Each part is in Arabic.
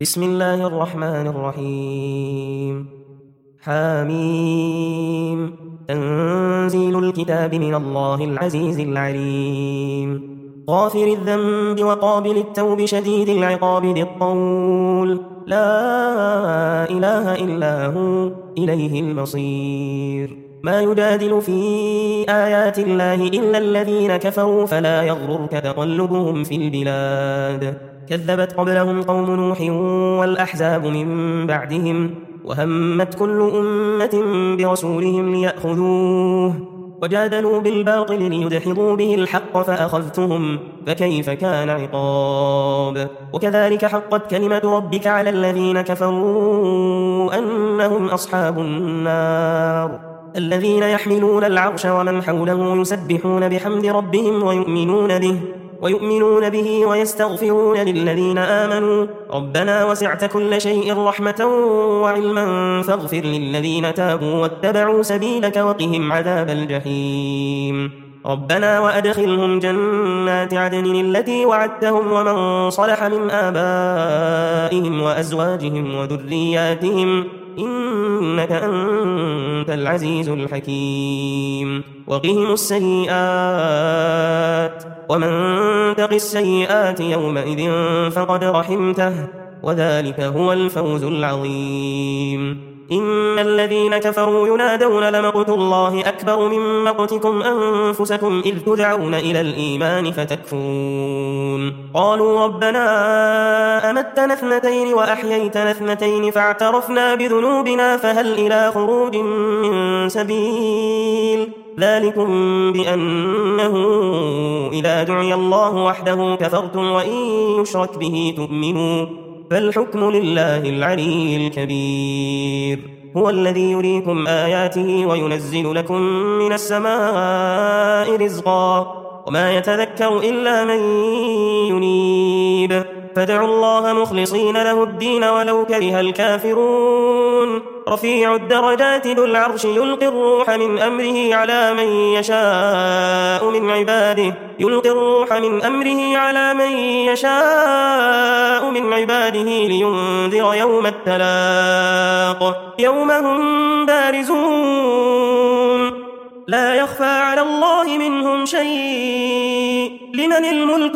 بسم الله الرحمن الرحيم. حميم. تنزيل الكتاب من الله العزيز العليم. غافر الذنب وقابل التوب شديد العقاب ذي الطول، لا إله إلا هو إليه المصير. ما يجادل في آيات الله إلا الذين كفروا فلا يغررك تقلبهم في البلاد. كذبت قبلهم قوم نوح والأحزاب من بعدهم، وهمت كل أمة برسولهم ليأخذوه، وجادلوا بالباطل ليدحضوا به الحق فأخذتهم، فكيف كان عقاب. وكذلك حقت كلمة ربك على الذين كفروا أنهم أصحاب النار، الذين يحملون العرش ومن حوله يسبحون بحمد ربهم ويؤمنون به ويستغفرون للذين آمنوا ربنا وسعت كل شيء رحمة وعلما فاغفر للذين تابوا واتبعوا سبيلك وقهم عذاب الجحيم. ربنا وأدخلهم جنات عدن التي وعدتهم ومن صلح من آبائهم وأزواجهم وذرياتهم إنك أنت العزيز الحكيم. وقهم السيئات ومن تق السيئات يومئذ فقد رحمته وذلك هو الفوز العظيم. إن الذين كفروا ينادون لمقت الله أكبر من مقتكم أنفسكم إذ تدعون إلى الإيمان فتكفرون. قالوا ربنا أمتنا اثنتين وأحييتنا اثنتين فاعترفنا بذنوبنا فهل إلى خروج من سبيل. ذلكم بأنه إذا دعي الله وحده كفرتم وإن يشرك به تؤمنوا، فالحكم لله العلي الكبير. هو الذي يريكم آياته وينزل لكم من السماء رزقا وما يتذكر إلا من ينيب، فادعوا الله مخلصين له الدين ولو كره الكافرون. رفيع الدرجات ذو العرش يلقي الروح من أمره على من يشاء من عباده لينذر يوم التلاق، يوم هم بارزون لا يخفى على الله منهم شيء. لمن الملك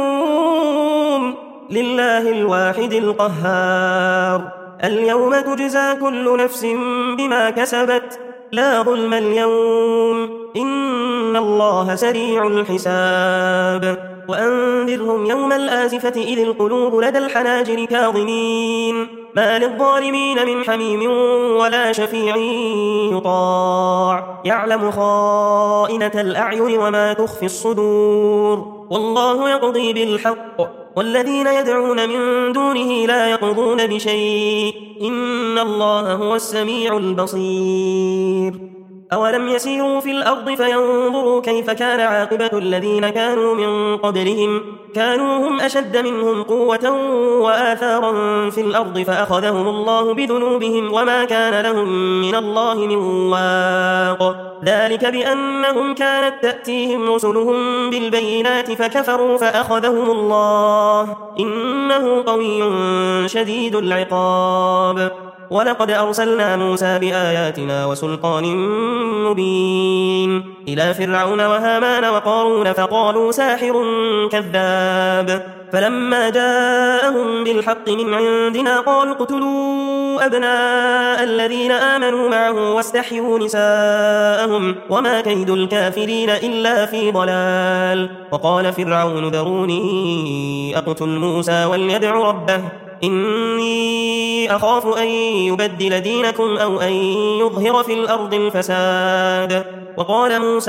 اليوم؟ لله الواحد القهار. اليوم تجزى كل نفس بما كسبت لا ظلم اليوم إن الله سريع الحساب. وأنذرهم يوم الآزفة إذ القلوب لدى الحناجر كاظمين، ما للظالمين من حميم ولا شفيع يطاع، يعلم خائنة الأعين وما تخفي الصدور. والله يقضي بالحق والذين يدعون من دونه لا يقضون بشيء إن الله هو السميع البصير. أولم يسيروا في الأرض فينظروا كيف كان عاقبة الذين كانوا من قبلهم، كانوا هم أشد منهم قوة وآثارا في الأرض فأخذهم الله بذنوبهم وما كان لهم من الله من واق. ذلك بأنهم كانت تأتيهم رسلهم بالبينات فكفروا فأخذهم الله إنه قوي شديد العقاب. ولقد أرسلنا موسى بآياتنا وسلطان مبين إلى فرعون وهامان وقارون فقالوا ساحر كذاب، فلما جاءهم بالحق من عندنا قالوا اقتلوا أبناء الذين آمنوا معه واستحيوا نساءهم وما كيد الكافرين إلا في ضلال. وقال فرعون ذروني أقتل موسى وليدع ربه إني أخاف أن يبدل دينكم أو أن يظهر في الأرض الفساد. وقال موسى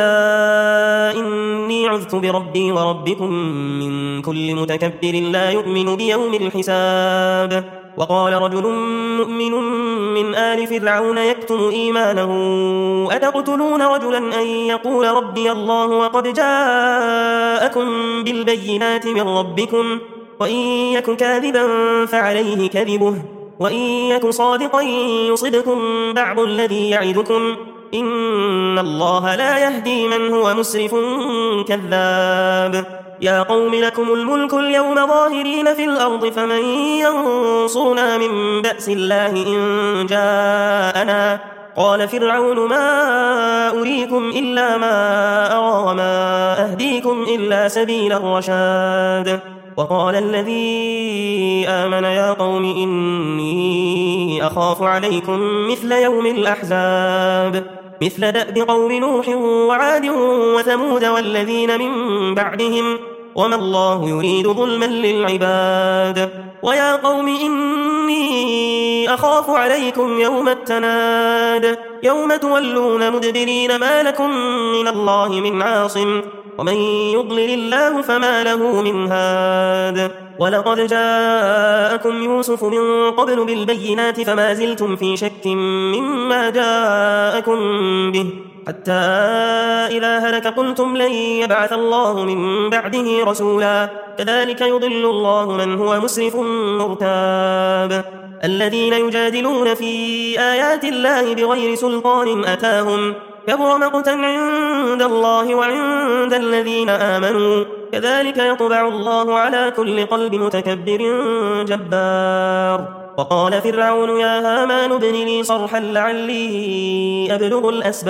إني عذت بربي وربكم من كل متكبر لا يؤمن بيوم الحساب. وقال رجل مؤمن من آل فرعون يكتم إيمانه أتقتلون رجلا أن يقول ربي الله وقد جاءكم بالبينات من ربكم وإن يك كاذبا فعليه كذبه وإن يك صادقا يصدكم بعض الذي يعدكم إن الله لا يهدي من هو مسرف كذاب يا قوم لكم الملك اليوم ظاهرين في الأرض فمن ينصرنا من بأس الله إن جاءنا قال فرعون ما أريكم إلا ما أرى وما أهديكم إلا سبيل الرشاد وقال الذي آمن يا قوم إني أخاف عليكم مثل يوم الأحزاب مثل دأب قوم نوح وعاد وثمود والذين من بعدهم وما الله يريد ظلما للعباد ويا قوم إني أخاف عليكم يوم التناد يوم تولون مدبرين ما لكم من الله من عاصم ومن يضلل الله فما له من هاد ولقد جاءكم يوسف من قبل بالبينات فما زلتم في شك مما جاءكم به حتى إذا هلك قلتم لن يبعث الله من بعده رسولا كذلك يضل الله من هو مسرف مرتاب الذين يجادلون في آيات الله بغير سلطان أتاهم كبر مقتا عند الله وعند الذين آمنوا كذلك يطبع الله على كل قلب متكبر جبار وقال فرعون يا هامان ابن لي صرحا لعلي أبلغ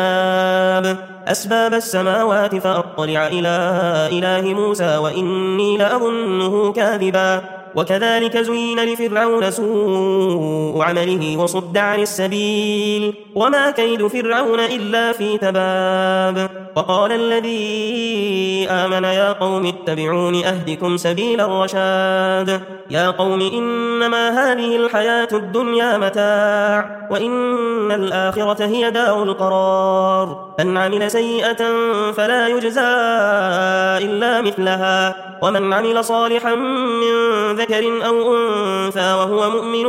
أسباب السماوات فأطلع إلى إله موسى وإني لأظنه كاذبا وكذلك زين لفرعون سوء عمله وصد عن السبيل وما كيد فرعون إلا في تباب وقال الذي آمن يا قوم اتبعون أهدكم سبيل الرشاد يا قوم إنما هذه الحياة الدنيا متاع وإن الآخرة هي دار القرار من عمل سيئة فلا يجزى إلا مثلها ومن عمل صالحا من ذكر أو أنثى وهو مؤمن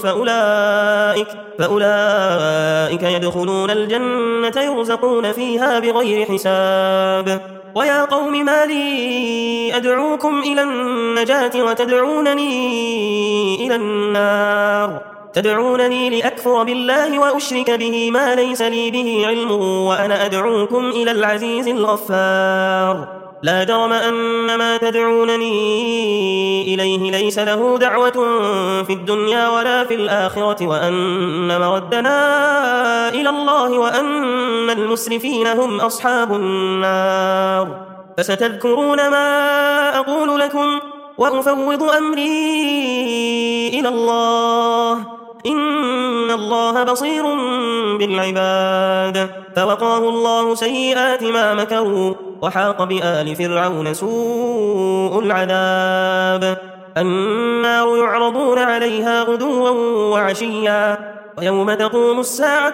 فأولئك يدخلون الجنة يرزقون فيها بغير حساب ويا قوم ما لي أدعوكم إلى النجاة وتدعونني إلى النار تدعونني لأكفر بالله وأشرك به ما ليس لي به علم وأنا أدعوكم إلى العزيز الغفار لا جرم أن ما تدعونني إليه ليس له دعوة في الدنيا ولا في الآخرة وأن مردنا إلى الله وأن المسرفين هم أصحاب النار فستذكرون ما أقول لكم وأفوض أمري إلى الله إن الله بصير بالعباد فوقاه الله سيئات ما مكروا وحاق بآل فرعون سوء العذاب النار يعرضون عليها غدوا وعشيا ويوم تقوم الساعة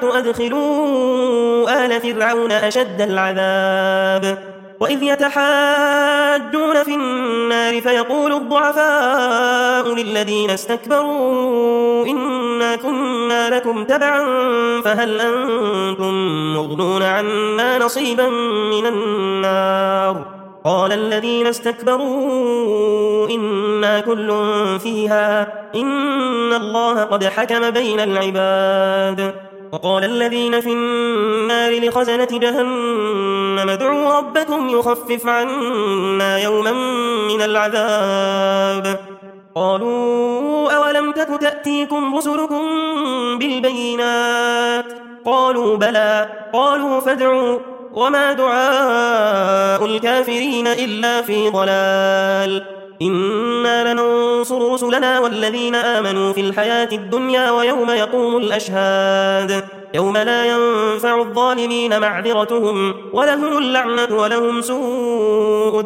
أدخلوا آل فرعون أشد العذاب وإذ يتحاجون في النار فيقول الضعفاء للذين استكبروا إنا كنا لكم تبعا فهل أنتم مغنون عنا نصيبا من النار قال الذين استكبروا إنا كل فيها إن الله قد حكم بين العباد وقال الذين في النار لخزنة جهنم ادعوا ربكم يخفف عنا يوما من العذاب قالوا أولم تك تأتيكم رسلكم بالبينات قالوا بلى قالوا فادعوا وما دعاء الكافرين إلا في ضلال إنا لننصر رسلنا والذين آمنوا في الحياة الدنيا ويوم يقوم الأشهاد يوم لا ينفع الظالمين معذرتهم ولهم اللعنة ولهم سوء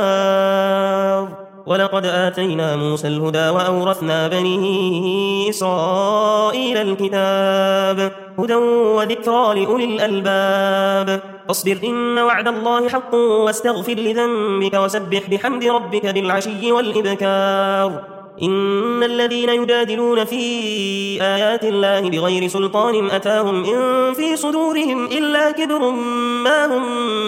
الدار ولقد آتينا موسى الهدى وأورثنا بني إسرائيل الكتاب هدى وذكرى لأولي الألباب فاصبر إن وعد الله حق واستغفر لذنبك وسبح بحمد ربك بالعشي والإبكار إن الذين يجادلون في آيات الله بغير سلطان أتاهم إن في صدورهم إلا كبر ما هم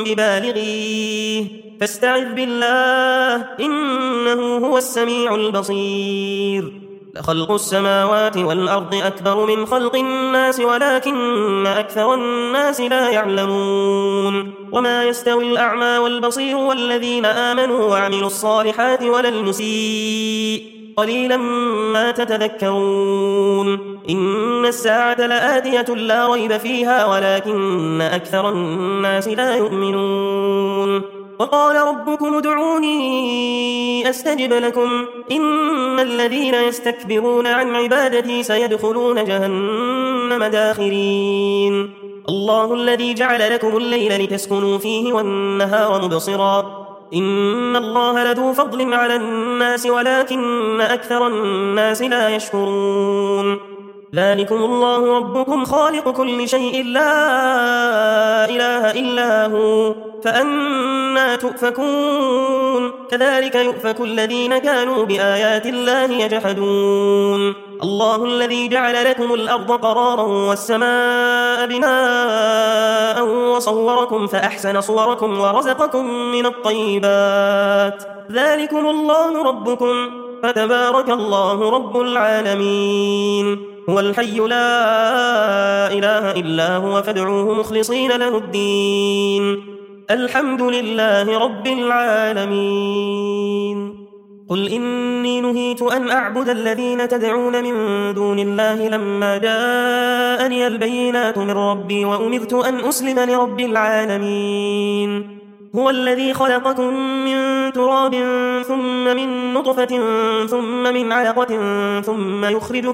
ببالغيه فاستعذ بالله إنه هو السميع البصير لخلق السماوات والأرض أكبر من خلق الناس ولكن أكثر الناس لا يعلمون وما يستوي الأعمى والبصير والذين آمنوا وعملوا الصالحات ولا المسيء قليلا ما تتذكرون إن الساعة لآتية لا ريب فيها ولكن أكثر الناس لا يؤمنون وقال ربكم ادعوني أستجب لكم إن الذين يستكبرون عن عبادتي سيدخلون جهنم داخرين الله الذي جعل لكم الليل لتسكنوا فيه والنهار مبصرا إن الله لذو فضل على الناس ولكن أكثر الناس لا يشكرون ذلكم الله ربكم خالق كل شيء لا إله إلا هو فأنى تؤفكون كذلك يؤفك الذين كانوا بآيات الله يجحدون الله الذي جعل لكم الأرض قرارا والسماء بناء وصوركم فأحسن صوركم ورزقكم من الطيبات ذلكم الله ربكم فتبارك الله رب العالمين هو الحي لا إله إلا هو فادعوه مخلصين له الدين الحمد لله رب العالمين قل إني نهيت أن أعبد الذين تدعون من دون الله لما جاءني البينات من ربي وأمرت أن أسلم لرب العالمين هو الذي خلقكم من تراب ثم من نطفة ثم من علقة ثم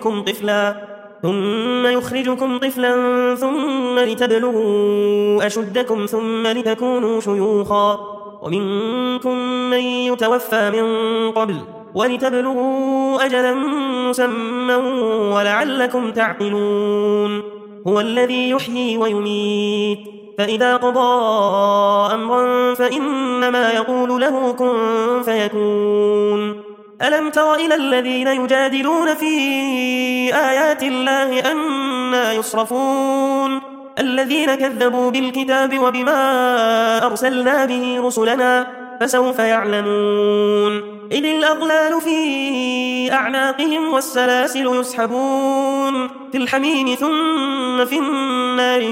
يخرجكم طفلا ثم لتبلغوا أشدكم ثم لتكونوا شيوخا ومنكم من يتوفى من قبل ولتبلغوا أجلا مسمى ولعلكم تعقلون هو الذي يحيي ويميت فإذا قضى أمرا فإنما يقول له كن فيكون ألم تر إلى الذين يجادلون في آيات الله أنى يصرفون الذين كذبوا بالكتاب وبما أرسلنا به رسلنا فسوف يعلمون إذ الأغلال في أعناقهم والسلاسل يسحبون في الحميم ثم في النار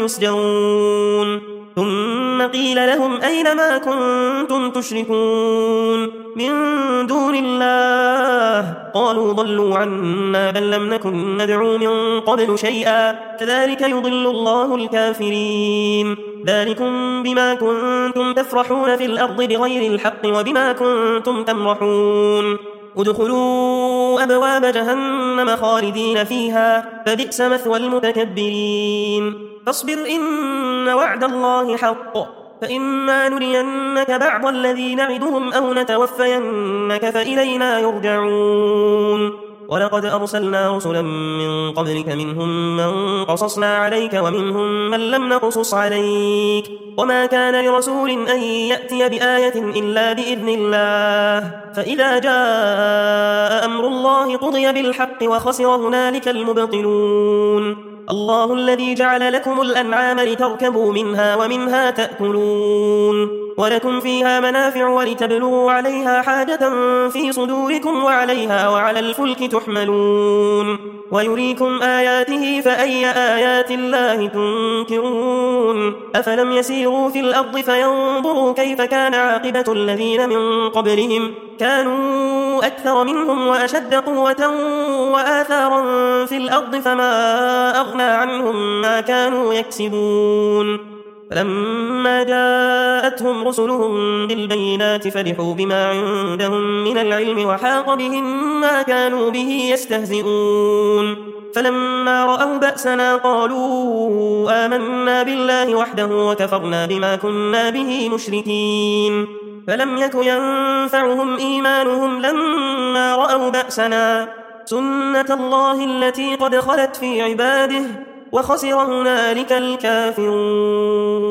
يسجرون ثم قيل لهم أين ما كنتم تشركون من دون الله قالوا ضلوا عنا بل لم نكن ندعو من قبل شيئا كذلك يضل الله الكافرين ذلكم بما كنتم تفرحون في الأرض بغير الحق وبما كنتم تمرحون ادخلوا أبواب جهنم خالدين فيها فبئس مثوى المتكبرين فاصبر إن وعد الله حق فإما نرينك بعض الذي نعدهم أو نتوفينك فإلينا يرجعون ولقد أرسلنا رسلا من قبلك منهم من قصصنا عليك ومنهم من لم نقصص عليك وما كان لرسول أن يأتي بآية إلا بإذن الله فإذا جاء أمر الله قضي بالحق وخسر هنالك المبطلون الله الذي جعل لكم الأنعام لتركبوا منها ومنها تأكلون ولكم فيها منافع ولتبلغوا عليها حاجة في صدوركم وعليها وعلى الفلك تحملون ويريكم آياته فأي آيات الله تنكرون أفلم يسيروا في الأرض فينظروا كيف كان عاقبة الذين من قبلهم كانوا أكثر منهم وأشد قوة وآثارا في الأرض فما أغنى عنهم ما كانوا يكسبون فلما جاءتهم رسلهم بالبينات فرحوا بما عندهم من العلم وحاق بهم ما كانوا به يستهزئون فلما رأوا بأسنا قالوا آمنا بالله وحده وكفرنا بما كنا به مشركين فلم يك ينفعهم إيمانهم لما رأوا بأسنا سنة الله التي قد خلت في عباده وخسر هنالك الكافرون